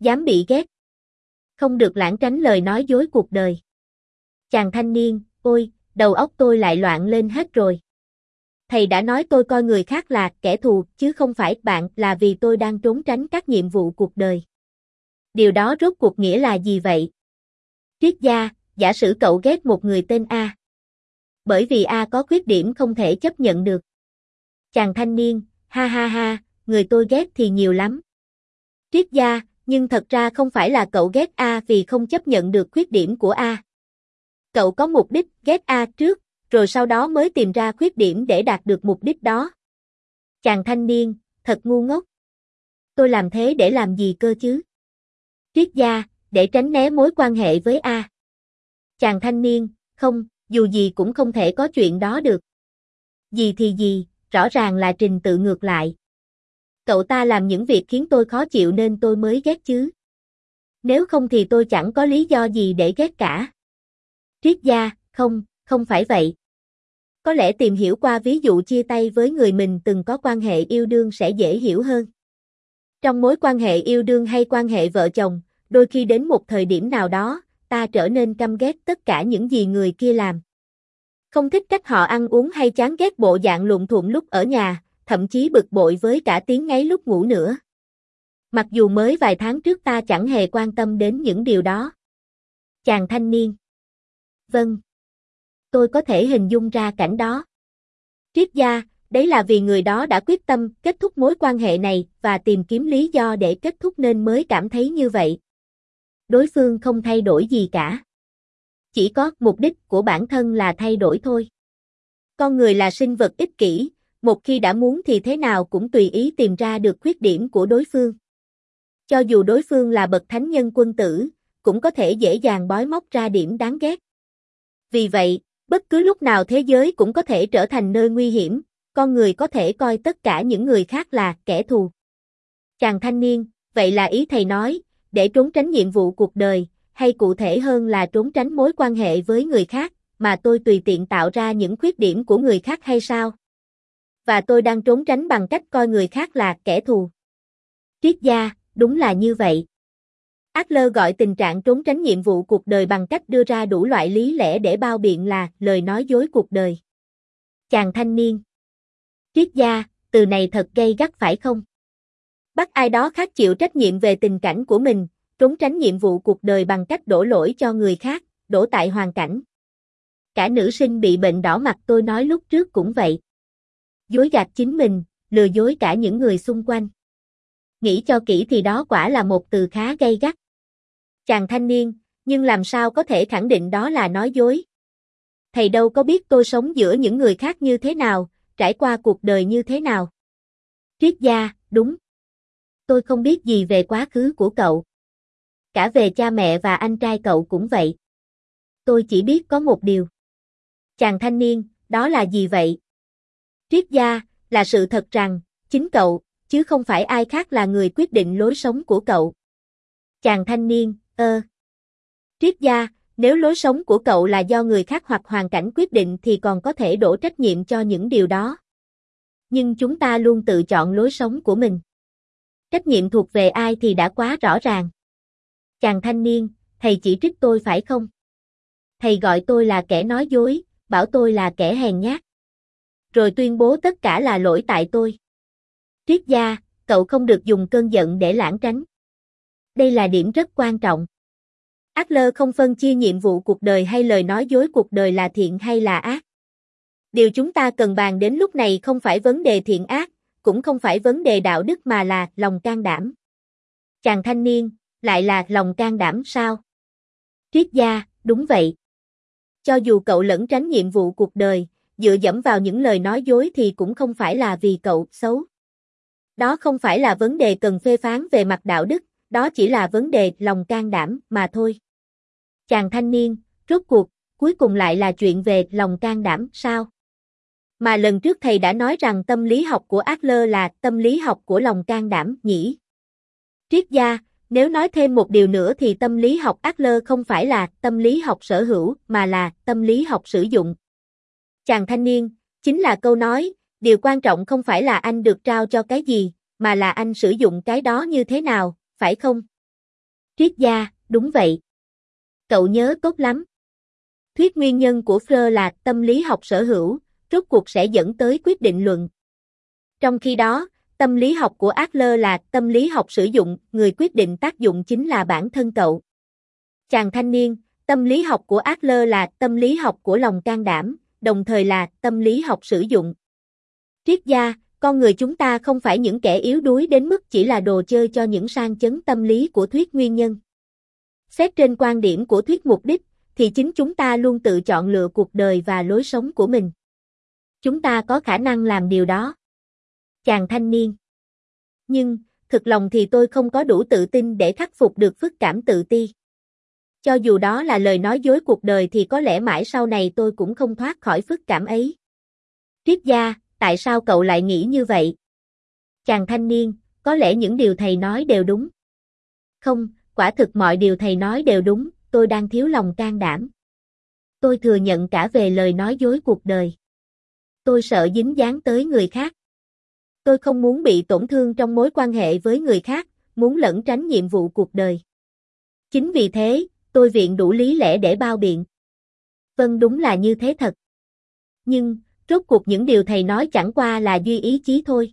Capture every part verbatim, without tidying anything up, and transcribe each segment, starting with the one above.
Dám bị ghét. Không được lảng tránh lời nói dối cuộc đời. Chàng thanh niên, ôi, đầu óc tôi lại loạn lên hết rồi. Thầy đã nói tôi coi người khác là kẻ thù, chứ không phải bạn, là vì tôi đang trốn tránh các nhiệm vụ cuộc đời. Điều đó rốt cuộc nghĩa là gì vậy? Triết gia, giả sử cậu ghét một người tên A. Bởi vì A có khuyết điểm không thể chấp nhận được. Chàng thanh niên, ha ha ha, người tôi ghét thì nhiều lắm. Triết gia, nhưng thật ra không phải là cậu ghét A vì không chấp nhận được khuyết điểm của A. Cậu có mục đích ghét A trước, rồi sau đó mới tìm ra khuyết điểm để đạt được mục đích đó. Chàng thanh niên, thật ngu ngốc. Tôi làm thế để làm gì cơ chứ? Triết gia, để tránh né mối quan hệ với A. Chàng thanh niên, không, dù gì cũng không thể có chuyện đó được. Gì thì gì, rõ ràng là trình tự ngược lại. Cậu ta làm những việc khiến tôi khó chịu nên tôi mới ghét chứ. Nếu không thì tôi chẳng có lý do gì để ghét cả. Triết gia, không, không phải vậy. Có lẽ tìm hiểu qua ví dụ chia tay với người mình từng có quan hệ yêu đương sẽ dễ hiểu hơn. Trong mối quan hệ yêu đương hay quan hệ vợ chồng, đôi khi đến một thời điểm nào đó, ta trở nên căm ghét tất cả những gì người kia làm. Không thích cách họ ăn uống hay chán ghét bộ dạng lụn thụn lúc ở nhà, thậm chí bực bội với cả tiếng ngáy lúc ngủ nữa. Mặc dù mới vài tháng trước ta chẳng hề quan tâm đến những điều đó. Chàng thanh niên. Vâng. Tôi có thể hình dung ra cảnh đó. Triết gia, đấy là vì người đó đã quyết tâm kết thúc mối quan hệ này và tìm kiếm lý do để kết thúc nên mới cảm thấy như vậy. Đối phương không thay đổi gì cả. Chỉ có mục đích của bản thân là thay đổi thôi. Con người là sinh vật ích kỷ, một khi đã muốn thì thế nào cũng tùy ý tìm ra được khuyết điểm của đối phương. Cho dù đối phương là bậc thánh nhân quân tử, cũng có thể dễ dàng bói móc ra điểm đáng ghét. Vì vậy, bất cứ lúc nào thế giới cũng có thể trở thành nơi nguy hiểm, con người có thể coi tất cả những người khác là kẻ thù. Chàng thanh niên, vậy là ý thầy nói, để trốn tránh nhiệm vụ cuộc đời, hay cụ thể hơn là trốn tránh mối quan hệ với người khác, mà tôi tùy tiện tạo ra những khuyết điểm của người khác hay sao? Và tôi đang trốn tránh bằng cách coi người khác là kẻ thù. Triết gia, đúng là như vậy. Adler gọi tình trạng trốn tránh nhiệm vụ cuộc đời bằng cách đưa ra đủ loại lý lẽ để bao biện là lời nói dối cuộc đời. Chàng thanh niên. Triết gia, từ này thật gay gắt phải không? Bắt ai đó khác chịu trách nhiệm về tình cảnh của mình, trốn tránh nhiệm vụ cuộc đời bằng cách đổ lỗi cho người khác, đổ tại hoàn cảnh. Cả nữ sinh bị bệnh đỏ mặt tôi nói lúc trước cũng vậy. Dối gạt chính mình, lừa dối cả những người xung quanh. Nghĩ cho kỹ thì đó quả là một từ khá gay gắt. Chàng thanh niên, nhưng làm sao có thể khẳng định đó là nói dối? Thầy đâu có biết tôi sống giữa những người khác như thế nào, trải qua cuộc đời như thế nào. Triết gia, đúng. Tôi không biết gì về quá khứ của cậu. Cả về cha mẹ và anh trai cậu cũng vậy. Tôi chỉ biết có một điều. Chàng thanh niên, đó là gì vậy? Triết gia, là sự thật rằng, chính cậu, chứ không phải ai khác là người quyết định lối sống của cậu. Chàng thanh niên, ơ. Triết gia, nếu lối sống của cậu là do người khác hoặc hoàn cảnh quyết định thì còn có thể đổ trách nhiệm cho những điều đó. Nhưng chúng ta luôn tự chọn lối sống của mình. Trách nhiệm thuộc về ai thì đã quá rõ ràng. Chàng thanh niên, thầy chỉ trích tôi phải không? Thầy gọi tôi là kẻ nói dối, bảo tôi là kẻ hèn nhát. Rồi tuyên bố tất cả là lỗi tại tôi. Triết gia, cậu không được dùng cơn giận để lảng tránh. Đây là điểm rất quan trọng. Adler không phân chia nhiệm vụ cuộc đời hay lời nói dối cuộc đời là thiện hay là ác. Điều chúng ta cần bàn đến lúc này không phải vấn đề thiện ác, cũng không phải vấn đề đạo đức mà là lòng can đảm. Chàng thanh niên, lại là lòng can đảm sao? Triết gia, đúng vậy. Cho dù cậu lẩn tránh nhiệm vụ cuộc đời, dựa dẫm vào những lời nói dối thì cũng không phải là vì cậu xấu. Đó không phải là vấn đề cần phê phán về mặt đạo đức, đó chỉ là vấn đề lòng can đảm mà thôi. Chàng thanh niên, rốt cuộc, cuối cùng lại là chuyện về lòng can đảm sao? Mà lần trước thầy đã nói rằng tâm lý học của Adler là tâm lý học của lòng can đảm nhỉ? Triết gia, nếu nói thêm một điều nữa thì tâm lý học Adler không phải là tâm lý học sở hữu mà là tâm lý học sử dụng. Chàng thanh niên, chính là câu nói, điều quan trọng không phải là anh được trao cho cái gì, mà là anh sử dụng cái đó như thế nào, phải không? Triết gia, đúng vậy. Cậu nhớ tốt lắm. Thuyết nguyên nhân của Freud là tâm lý học sở hữu, rốt cuộc sẽ dẫn tới quyết định luận. Trong khi đó, tâm lý học của Adler là tâm lý học sử dụng, người quyết định tác dụng chính là bản thân cậu. Chàng thanh niên, tâm lý học của Adler là tâm lý học của lòng can đảm, đồng thời là tâm lý học sử dụng. Triết gia, con người chúng ta không phải những kẻ yếu đuối đến mức chỉ là đồ chơi cho những sang chấn tâm lý của thuyết nguyên nhân. Xét trên quan điểm của thuyết mục đích, thì chính chúng ta luôn tự chọn lựa cuộc đời và lối sống của mình. Chúng ta có khả năng làm điều đó. Chàng thanh niên. Nhưng, thực lòng thì tôi không có đủ tự tin để khắc phục được phức cảm tự ti. Cho dù đó là lời nói dối cuộc đời thì có lẽ mãi sau này tôi cũng không thoát khỏi phức cảm ấy. Triết gia, tại sao cậu lại nghĩ như vậy? Chàng thanh niên, có lẽ những điều thầy nói đều đúng. Không, quả thực mọi điều thầy nói đều đúng, tôi đang thiếu lòng can đảm. Tôi thừa nhận cả về lời nói dối cuộc đời. Tôi sợ dính dáng tới người khác. Tôi không muốn bị tổn thương trong mối quan hệ với người khác, muốn lẩn tránh nhiệm vụ cuộc đời. Chính vì thế, tôi viện đủ lý lẽ để bao biện. Vâng, đúng là như thế thật. Nhưng, rốt cuộc những điều thầy nói chẳng qua là duy ý chí thôi.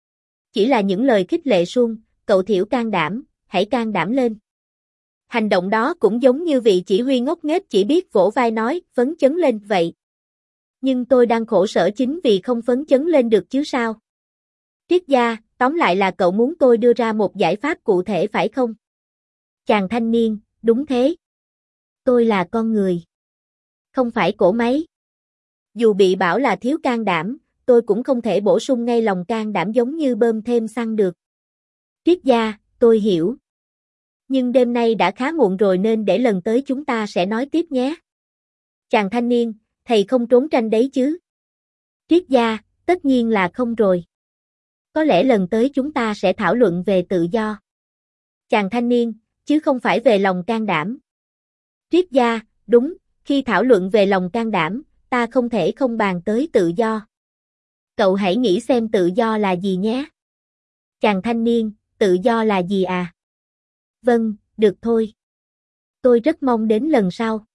Chỉ là những lời khích lệ suông, cậu thiểu can đảm, hãy can đảm lên. Hành động đó cũng giống như vị chỉ huy ngốc nghếch chỉ biết vỗ vai nói, phấn chấn lên vậy. Nhưng tôi đang khổ sở chính vì không phấn chấn lên được chứ sao? Triết gia, tóm lại là cậu muốn tôi đưa ra một giải pháp cụ thể phải không? Chàng thanh niên, đúng thế. Tôi là con người. Không phải cỗ máy. Dù bị bảo là thiếu can đảm, tôi cũng không thể bổ sung ngay lòng can đảm giống như bơm thêm xăng được. Triết gia, tôi hiểu. Nhưng đêm nay đã khá muộn rồi nên để lần tới chúng ta sẽ nói tiếp nhé. Chàng thanh niên, thầy không trốn tranh đấy chứ? Triết gia, tất nhiên là không rồi. Có lẽ lần tới chúng ta sẽ thảo luận về tự do. Chàng thanh niên, chứ không phải về lòng can đảm. Triết gia, đúng, khi thảo luận về lòng can đảm, ta không thể không bàn tới tự do. Cậu hãy nghĩ xem tự do là gì nhé. Chàng thanh niên, tự do là gì à? Vâng, được thôi. Tôi rất mong đến lần sau.